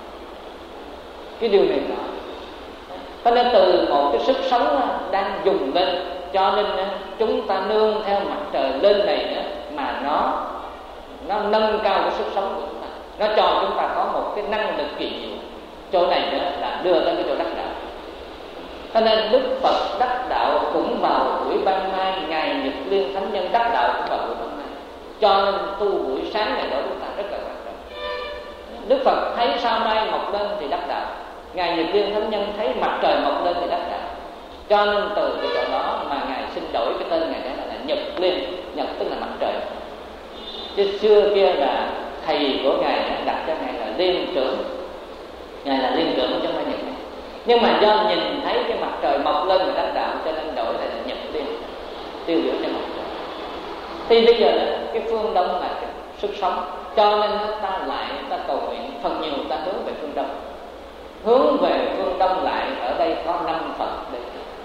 Cái điều này đó. Cho nên từ một cái sức sống đang dùng lên, cho nên chúng ta nương theo mặt trời lên này nữa, mà nó nó nâng cao cái sức sống của chúng ta, nó cho chúng ta có một cái năng lực kỳ diệu. Chỗ này nữa là đưa tới cái chỗ đắc đạo. Cho nên Đức Phật đắc đạo cũng vào buổi ban mai, Ngài Nhật Liên Thánh Nhân đắc đạo cũng vào buổi ban mai. Cho nên tu buổi sáng này đối với chúng ta rất là quan trọng. Đức Phật thấy sao mai mọc lên thì đắc đạo, Ngài Nhật Liên Thánh Nhân thấy mặt trời mọc lên thì đắc đạo. Cho nên từ cái chỗ đó mà Ngài xin đổi cái tên Ngài đó là Nhật Liên. Nhật tức là mặt trời. Chứ xưa kia là thầy của Ngài đặt cho Ngài là Liên Trưởng. Ngài là Liên Trưởng trong Nhật. Nhưng mà do nhìn thấy cái mặt trời mọc lên và đắc đạo cho nên đổi lại là Nhật Liên, tiêu biểu cho mặt trời. Thì bây giờ cái phương Đông là cái sức sống, cho nên ta lại ta cầu nguyện phần nhiều ta hướng về phương Đông. Hướng về phương Đông lại ở đây có năm Phật đây.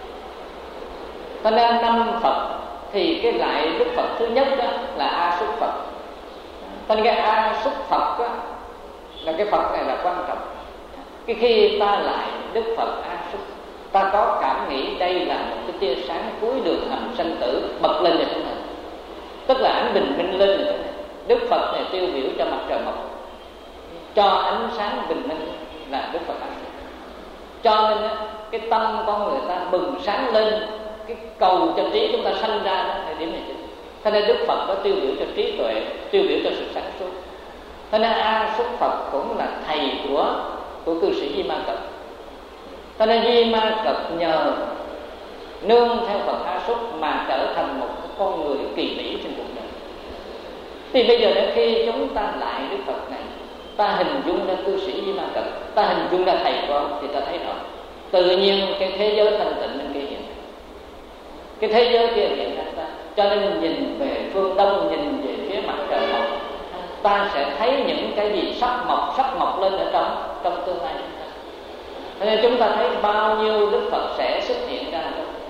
Cho nên năm Phật thì cái lại Đức Phật thứ nhất đó là A Xúc Phật. Cho nên cái A Xúc Phật đó, là cái Phật này là quan trọng. Cái khi ta lại Đức Phật A Xúc, ta có cảm nghĩ đây là một cái tia sáng cuối đường hầm sanh tử bật lên như thế này, tức là ánh bình minh lên như thế này. Đức Phật này tiêu biểu cho mặt trời mọc, cho ánh sáng bình minh là Đức Phật A Xúc. Cho nên cái tâm con người ta bừng sáng lên, cái cầu cho trí chúng ta sanh ra đó là điểm này chứ. Cho nên Đức Phật có tiêu biểu cho trí tuệ, tiêu biểu cho sự sáng suốt. Cho nên A Xúc Phật cũng là thầy của của cư sĩ Di Ma Cật. Cho nên Di Ma Cật nhờ nương theo Phật A Xúc mà trở thành một con người kỳ mỹ trên cuộc đời. Thì bây giờ đến khi chúng ta lại Đức Phật này, ta hình dung ra cư sĩ Di Ma Cật, ta hình dung ra thầy của ông, thì ta thấy rõ tự nhiên cái thế giới thanh tịnh bên kia hiện, cái thế giới kia hiện ra ta. Cho nên nhìn về phương Đông, nhìn về phía mặt trời mọc, ta sẽ thấy những cái gì sắp mọc sắp mọc lên ở trong trong tương lai chúng ta. Cho nên chúng ta thấy bao nhiêu Đức Phật sẽ xuất hiện ra.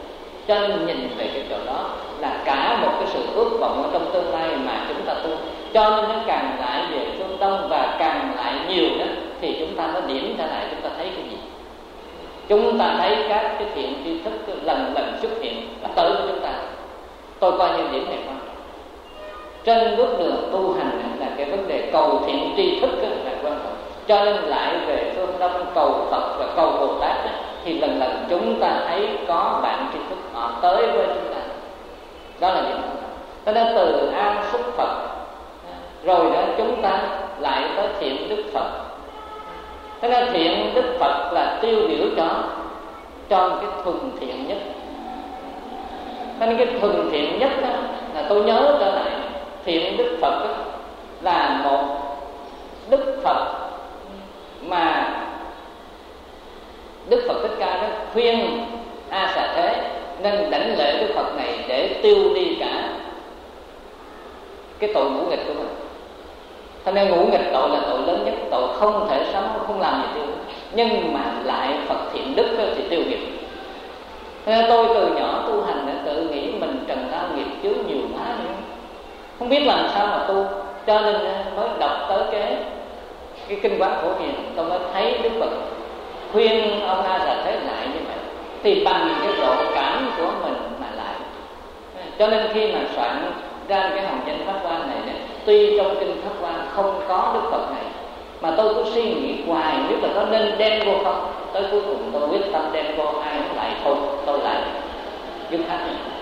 Cho nên nhìn về cái chỗ đó là cả một cái sự ước vọng ở trong tương lai mà chúng ta tu. Cho nên nó càng lại về phương Đông và càng lại nhiều đó, thì chúng ta mới điểm trở lại, chúng ta thấy cái gì? Chúng ta thấy các cái thiện tri thức lần lần xuất hiện và tới với chúng ta. Tôi coi như điểm này quan trọng. Trên bước đường tu hành là cái vấn đề cầu thiện tri thức là quan trọng. Cho nên lại về phương Đông cầu Phật và cầu Bồ Tát, thì lần lần chúng ta thấy có bạn tri thức họ tới với chúng ta. Đó là điểm. Cho nên từ an xúc Phật, rồi đó chúng ta lại tới thiện đức Phật. Cho nên thiện đức Phật là tiêu biểu cho cho cái thuần thiện nhất. Cho nên cái thuần thiện nhất đó, là tôi nhớ trở lại thiện đức Phật đó, là một đức Phật mà Đức Phật Thích Ca đó khuyên A Xà Thế nên đảnh lễ Đức Phật này để tiêu đi cả cái tội ngũ nghịch của mình. Cho nên ngũ nghịch tội là tội lớn nhất, tội không thể sống, không làm gì tiêu. Nhưng mà lại Phật thiện đức thì tiêu nghiệp. Nên tôi từ nhỏ tu hành đã tự nghĩ mình trần lao nghiệp chướng nhiều quá nữa, không biết làm sao mà tu. Cho nên mới đọc tới cái cái kinh Quán Phổ Hiền, tôi mới thấy Đức Phật khuyên ông A Xà Thế lại như vậy. Thì bằng cái độ cảm của mình mà lại. Cho nên khi mà soạn ra cái hồng danh Pháp Hoa này, tuy trong kinh Pháp Hoa không có Đức Phật này, mà tôi cứ suy nghĩ hoài biết là có nên đem vô không. Tới cuối cùng tôi quyết tâm đem vô, ai cũng lại thôi, tôi lại dứt hết.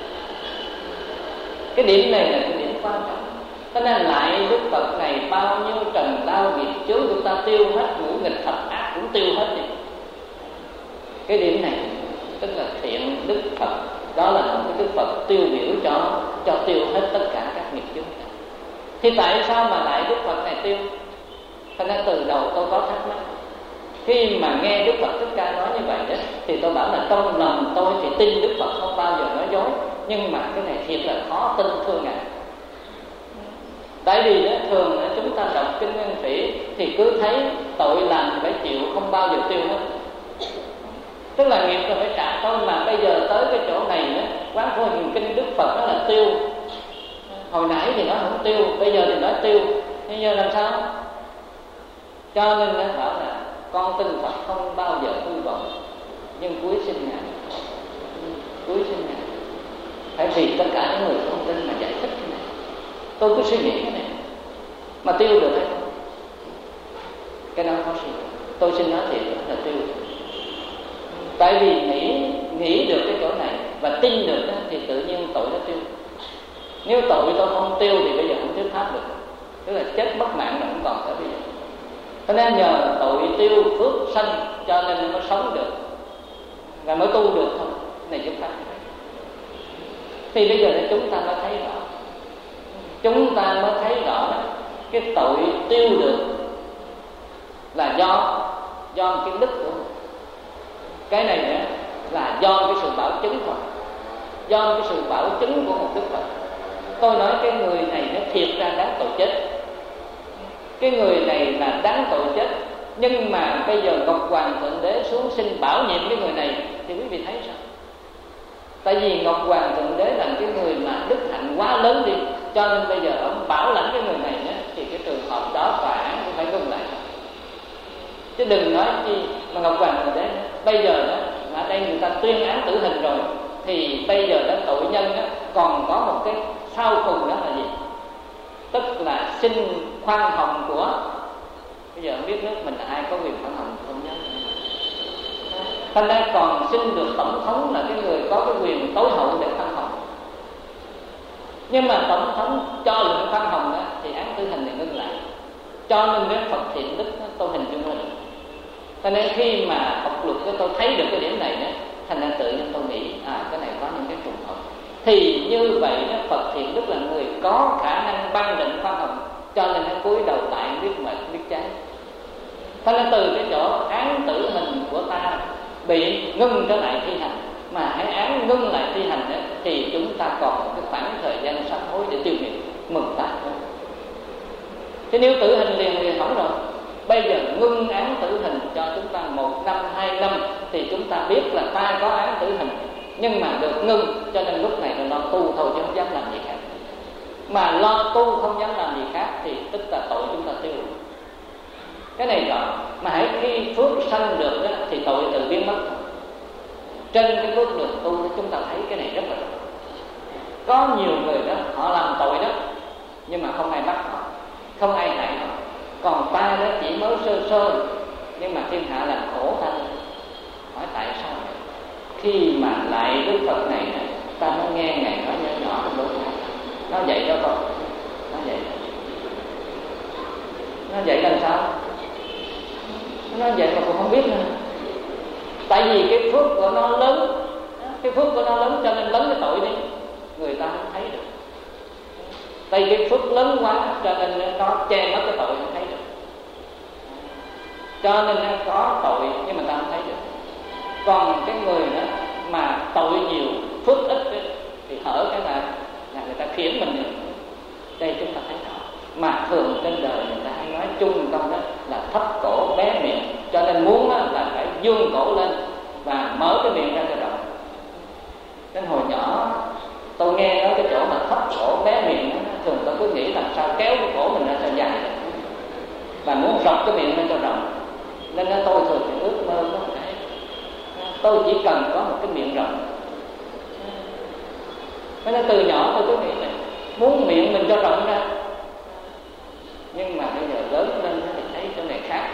Cái điểm này là cái điểm quan trọng. Cho nên lại Đức Phật này bao nhiêu trần lao nghiệp chướng chúng ta tiêu hết, ngũ nghịch thập ác cũng tiêu hết đi. Cái điểm này tức là thiện đức Phật, đó là một cái Đức Phật tiêu biểu cho cho tiêu hết tất cả các nghiệp chướng. Thì tại sao mà lại Đức Phật này tiêu? Cho nên từ đầu tôi có thắc mắc. Khi mà nghe Đức Phật Thích Ca nói như vậy đó, thì tôi bảo là trong lòng tôi thì tin Đức Phật không bao giờ nói dối. Nhưng mà cái này thiệt là khó tin thưa Ngài. Tại vì đó, thường đó, chúng ta đọc kinh Nguyên Thủy thì cứ thấy tội làm thì phải chịu, không bao giờ tiêu hết. Tức là nghiệp là phải trả thôi, mà bây giờ tới cái chỗ này đó, Quán Phổ Hiền kinh Đức Phật đó là tiêu. Hồi nãy thì nó không tiêu, bây giờ thì nói tiêu. Bây giờ làm sao? Cho nên nó bảo là con tin Phật không bao giờ hư vọng, nhưng cuối sinh Ngài, cuối sinh Ngài phải vì tất cả những người không tin mà giải thích cái này. Tôi cứ suy nghĩ cái này mà tiêu được hay không? Cái đó khó suy nghĩ. Tôi xin nói thiệt là tiêu. Tại vì nghĩ nghĩ được cái chỗ này và tin được đó, thì tự nhiên tội nó tiêu. Nếu tội tôi không tiêu thì bây giờ không thuyết pháp được, tức là chết mất mạng là không còn tới bây giờ. Cho nên nhờ tội tiêu phước sanh cho nên nó mới sống được và mới tu được thôi. Này chúng ta thì bây giờ thì chúng ta mới thấy rõ, chúng ta mới thấy rõ cái tội tiêu được là do do cái đức của mình. Cái này nữa là do cái sự bảo chứng thôi, do cái sự bảo chứng của một Đức Phật. Tôi nói cái người này nó thiệt ra đáng tội chết, cái người này là đáng tội chết. Nhưng mà bây giờ Ngọc Hoàng Thượng Đế xuống xin bảo nhiệm cái người này thì quý vị thấy sao? Tại vì Ngọc Hoàng Thượng Đế là cái người mà đức hạnh quá lớn đi, cho nên bây giờ ông bảo lãnh cái người này nữa, thì cái trường hợp đó tòa án cũng phải ngưng lại. Chứ đừng nói chi mà Ngọc Hoàng Thượng Đế nữa. Bây giờ đó ở đây người ta tuyên án tử hình rồi, thì bây giờ đó tội nhân đó còn có một cái sau cùng, đó là gì? Tức là xin khoan hồng của, bây giờ không biết nước mình là ai có quyền khoan hồng không nhớ. Thành ra còn xin được tổng thống là cái người có cái quyền tối hậu để khoan hồng. Nhưng mà tổng thống cho lệnh khoan hồng đó, thì án tử hình thì ngưng lại. Cho nên nếu Phật thiện đức đó, tôi hình dung ra được. Cho nên khi mà học luật đó, tôi thấy được cái điểm này đó, thành ra tự nhiên tôi nghĩ à cái này có những cái trùng hợp. Thì như vậy đó, Phật thiện đức là người có khả năng ban định khoan hồng, cho nên nó cúi đầu lại biết mệt biết cháy. Thế nên từ cái chỗ án tử hình của ta bị ngưng trở lại thi hành, mà hãy án ngưng lại thi hành đó, thì chúng ta còn một cái khoảng thời gian sám hối để tiêu nghiệp mừng ta. Chứ nếu tử hình liền liền hỏng rồi, bây giờ ngưng án tử hình cho chúng ta một năm hai năm thì chúng ta biết là ta có án tử hình, nhưng mà được ngưng, cho nên lúc này nó lo tu thôi chứ không dám làm gì khác. Mà lo tu không dám làm gì khác thì tức là tội chúng ta tiêu. Cái này rõ. Mà hãy khi phước sanh được đó, thì tội tự biến mất. Trên cái bước đường tu đó, chúng ta thấy cái này rất là rõ. Có nhiều người đó họ làm tội đó, nhưng mà không ai bắt họ, không ai hại họ. Còn ta đó chỉ mới sơ sơ, nhưng mà thiên hạ làm khổ ta. Hỏi tại sao? Khi mà lại Đức Phật này, ta mới nghe Ngài nói nhỏ nhỏ trong đó. Nó vậy đó con. Nó vậy. Nó vậy làm sao? Nó vậy mà cũng không biết nữa. Tại vì cái phước của nó lớn, cái phước của nó lớn cho nên lớn cái tội đi, người ta không thấy được. Tại vì cái phước lớn quá cho nên nó che mất cái tội không thấy được. Cho nên nó có tội nhưng mà ta không thấy được. Còn cái người đó mà tội nhiều, phước ít ấy, thì hở cái là là người ta khiển mình được. Đây chúng ta thấy rõ. Mà thường trên đời người ta hay nói chung câu đó là thấp cổ bé miệng, cho nên muốn là phải dương cổ lên và mở cái miệng ra cho rộng. Đến hồi nhỏ tôi nghe nói cái chỗ mà thấp cổ bé miệng đó, thường tôi cứ nghĩ làm sao kéo cái cổ mình ra cho dài và muốn rộng cái miệng lên cho rộng. Nên tôi thường thì ước mơ đó, tôi chỉ cần có một cái miệng rộng. Nên từ nhỏ tôi cứ nghĩ là muốn miệng mình cho rộng ra. Nhưng mà bây giờ lớn lên thì thấy chỗ này khác.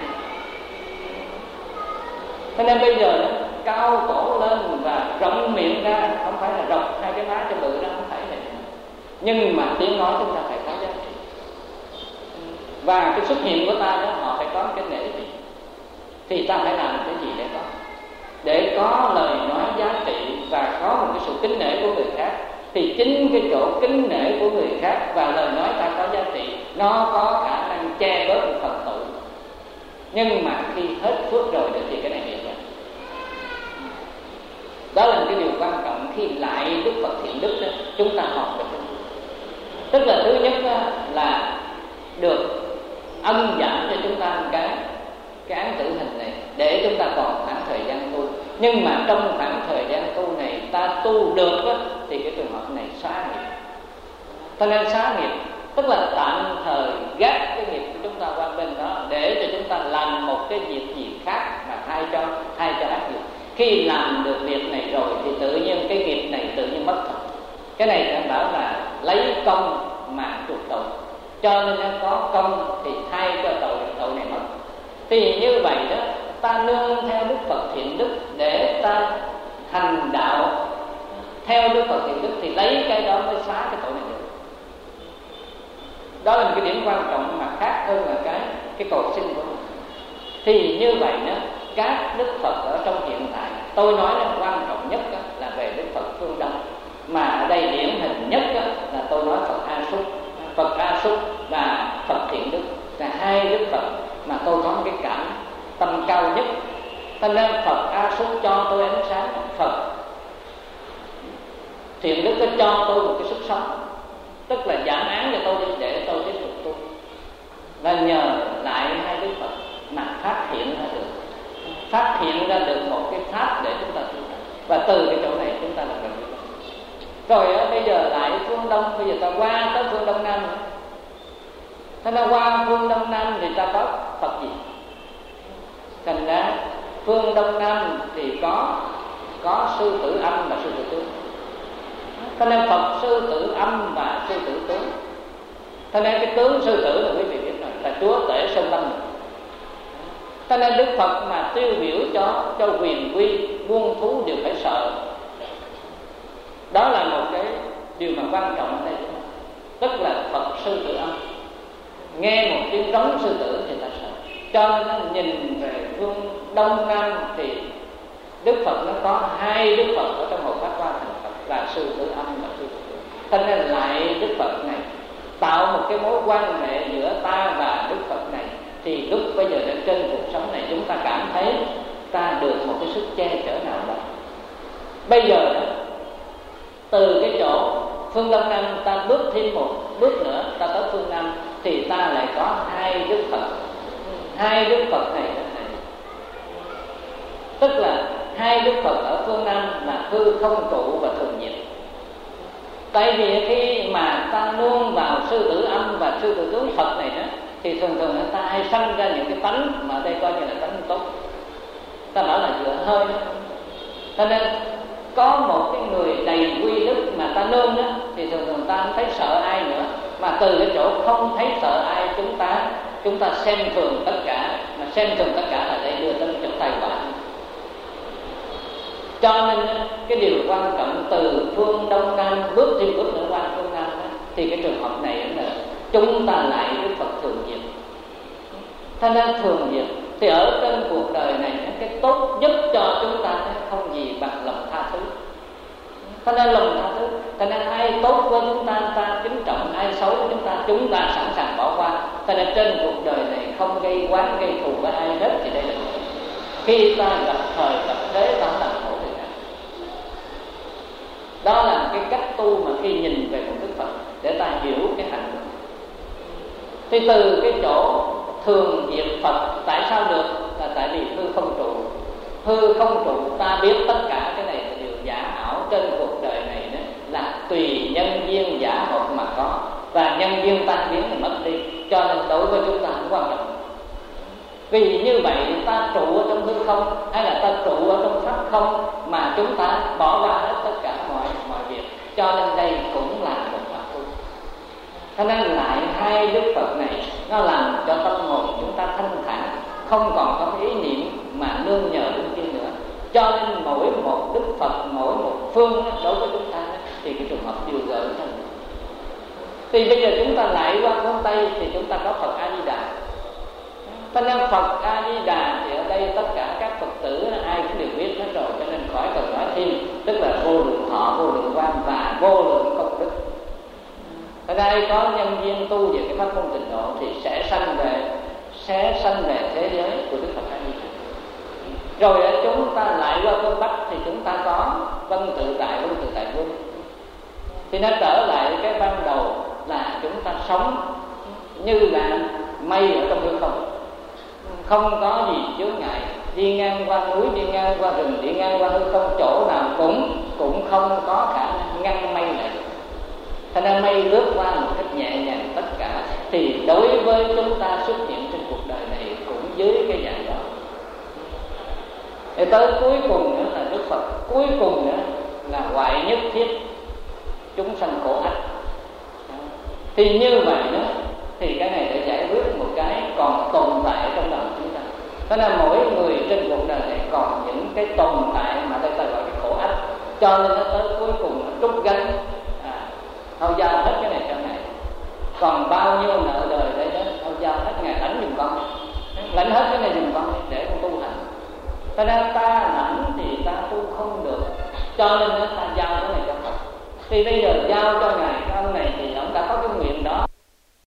Cho nên bây giờ cao cổ lên và rộng miệng ra, không phải là rộng hai cái má cho bự đó, không phải vậy. Nhưng mà tiếng nói chúng ta phải có giá trị. Và cái xuất hiện của ta đó, họ phải có cái nể gì. Thì ta phải làm cái gì để có? Để có lời nói giá trị và có một cái sự kính nể của người khác. Thì chính cái chỗ kính nể của người khác và lời nói ta có giá trị, nó có khả năng che bớt một phần tội. Nhưng mà khi hết phước rồi thì cái này hiểu rồi. Đó là cái điều quan trọng khi lại Đức Phật Thiện Đức đó, chúng ta học được. Tức là thứ nhất là được ân giảm cho chúng ta cái cái án tử hình này để chúng ta còn khoảng thời gian tu. Nhưng mà trong khoảng thời gian tu này ta tu được đó, thì cái trường hợp này xá nghiệp. Cho nên xá nghiệp tức là tạm thời gác cái nghiệp của chúng ta qua bên đó để cho chúng ta làm một cái việc gì khác mà thay cho thay cho ác nghiệp. Khi làm được việc này rồi thì tự nhiên cái nghiệp này tự nhiên mất thật. Cái này phải bảo là lấy công mà chuộc tội. Cho nên nó có công thì thay cho tội, tội này mất. Thì như vậy đó, ta nương theo Đức Phật Thiện Đức để ta hành đạo theo Đức Phật Thiện Đức thì lấy cái đó mới xóa cái tội này được. Đó là một cái điểm quan trọng mà khác hơn là cái cái cầu xin của mình. Thì như vậy đó, các Đức Phật ở trong hiện tại, tôi nói là quan trọng nhất đó, là về Đức Phật phương Đông. Mà ở đây điển hình nhất đó, là tôi nói Phật A Súc, Phật A Súc và Phật Thiện Đức là hai Đức Phật mà tôi có cái cảm tâm cao nhất. Cho nên Phật A Súc cho tôi ánh sáng, Phật Thiện Đức nó cho tôi một cái sức sống, tức là giảm án cho tôi đi để tôi tiếp tục tu. Và nhờ lại hai Đức Phật mà phát hiện ra được phát hiện ra được một cái pháp để chúng ta tu. Và từ cái chỗ này chúng ta làm được. Rồi á, bây giờ lại phương Đông, bây giờ ta qua tới phương Đông Nam. Thế nên qua phương Đông Nam thì ta có Phật gì? Thành ra phương Đông Nam thì có có sư tử âm và sư tử tướng. Cho nên Phật sư tử âm và sư tử tướng. Cho nên cái tướng sư tử là quý vị biết rồi, là Chúa Tể Sơn Lâm. Cho nên Đức Phật mà tiêu biểu cho cho quyền quy, muôn thú đều phải sợ. Đó là một cái điều mà quan trọng ở đây. Tức là Phật sư tử âm. Nghe một tiếng trống sư tử thì ta sợ. Cho nên nó nhìn về phương Đông Nam thì Đức Phật nó có hai Đức Phật ở trong một Pháp Hoa thành Phật là sư tử âm và sư tử tướng. Cho nên lại Đức Phật này tạo một cái mối quan hệ giữa ta và Đức Phật này. Thì lúc bây giờ trên cuộc sống này chúng ta cảm thấy ta được một cái sức che chở nào đó. Bây giờ đó, từ cái chỗ phương Đông Nam ta bước thêm một bước nữa, ta tới phương Nam thì ta lại có hai Đức Phật. Hai Đức Phật này, tức là hai Đức Phật ở phương Nam là hư không trụ và thường diệt. Tại vì khi mà ta nương vào sư tử âm và sư tử tướng Phật này đó, thì thường thường ta hay sanh ra những cái tánh mà ở đây coi như là tánh tốt. Ta bảo là dựa hơi đó. Cho nên có một cái người đầy quy đức mà ta nương đó, thì thường thường ta không thấy sợ ai nữa, mà từ cái chỗ không thấy sợ ai, chúng ta chúng ta xem thường tất cả, mà xem thường tất cả là để đưa đến chỗ tai họa. Cho nên cái điều quan trọng từ phương Đông Nam bước thêm bước nữa qua phương Nam đó, thì cái trường hợp này là chúng ta lại Đức Phật thường diệt. Thành ra thường diệt thì ở trên cuộc đời này cái tốt nhất cho chúng ta không gì bằng lòng tha thứ. Thành ra lòng tha thứ, thành ra ai tốt với chúng ta ta kính trọng, ai xấu với chúng ta chúng ta sẵn sàng bỏ qua. Thành ra trên cuộc đời này không gây oán gây thù với ai hết, thì đây là khi ta gặp thời gặp thế ta làm khổ người ta. Đó là cái cách tu mà khi nhìn về một Đức Phật để ta hiểu cái hành động. Thì từ cái chỗ thường diệt Phật tại sao được? Là tại vì hư không trụ. Hư không trụ ta biết tất cả cái này là điều giả ảo trên cuộc đời này đó, là tùy nhân duyên giả hợp mà có, và nhân duyên tan biến thì mất đi. Cho nên đối với chúng ta không quan trọng. Vì như vậy ta trụ ở trong hư không hay là ta trụ ở trong pháp không mà chúng ta bỏ qua hết tất cả mọi mọi việc. Cho nên đây cũng là một pháp tu. Cho nên lại hai Đức Phật này nó làm cho tâm hồn chúng ta thanh thản, không còn có ý niệm mà nương nhờ đến kia nữa. Cho nên mỗi một Đức Phật, mỗi một phương đối với chúng ta thì cái trường hợp điều gợi thân. Thì bây giờ chúng ta lại qua phương Tây thì chúng ta có Phật A Di Đà. Cho nên Phật A Di Đà thì ở đây tất cả các Phật tử ai cũng đều biết hết rồi, cho nên khỏi cần nói thêm, tức là vô lượng thọ, vô lượng quan và vô lượng công đức. Ở đây có nhân duyên tu về cái pháp môn tịnh độ thì sẽ sanh về sẽ sanh về thế giới của Đức Phật A Di Đà. Rồi ở chúng ta lại qua phương Bắc thì chúng ta có Vân Tự Tại, Vân Tự Tại Quân. Thì nó trở lại cái ban đầu là chúng ta sống như là mây ở trong hư không, không có gì chướng ngại, đi ngang qua núi, đi ngang qua rừng, đi ngang qua hư không, chỗ nào cũng cũng không có khả năng ngăn mây lại được. Thành ra mây lướt qua một cách nhẹ nhàng tất cả. Thì đối với chúng ta xuất hiện trên cuộc đời này cũng dưới cái dạng đó. Thì tới cuối cùng nữa là Đức Phật, cuối cùng nữa là hoại nhất thiết chúng sanh khổ ách. Thì như vậy đó, thì cái này để giải quyết một cái còn tồn tại trong lòng chúng ta. Thế nên mỗi người trên cuộc đời này còn những cái tồn tại mà đây ta gọi cái khổ ách. Cho nên nó tới cuối cùng nó trút gánh, à, thôi giao hết cái này cho Ngài. Còn bao nhiêu nợ đời đây đó, thôi giao hết Ngài lãnh giùm con, lãnh hết cái này giùm con để con tu hành. Cho nên ta lãnh thì ta tu không được, cho nên ta giao cái này cho Phật. Thì bây giờ giao cho Ngài, cái ông này thì ông đã có cái nguyện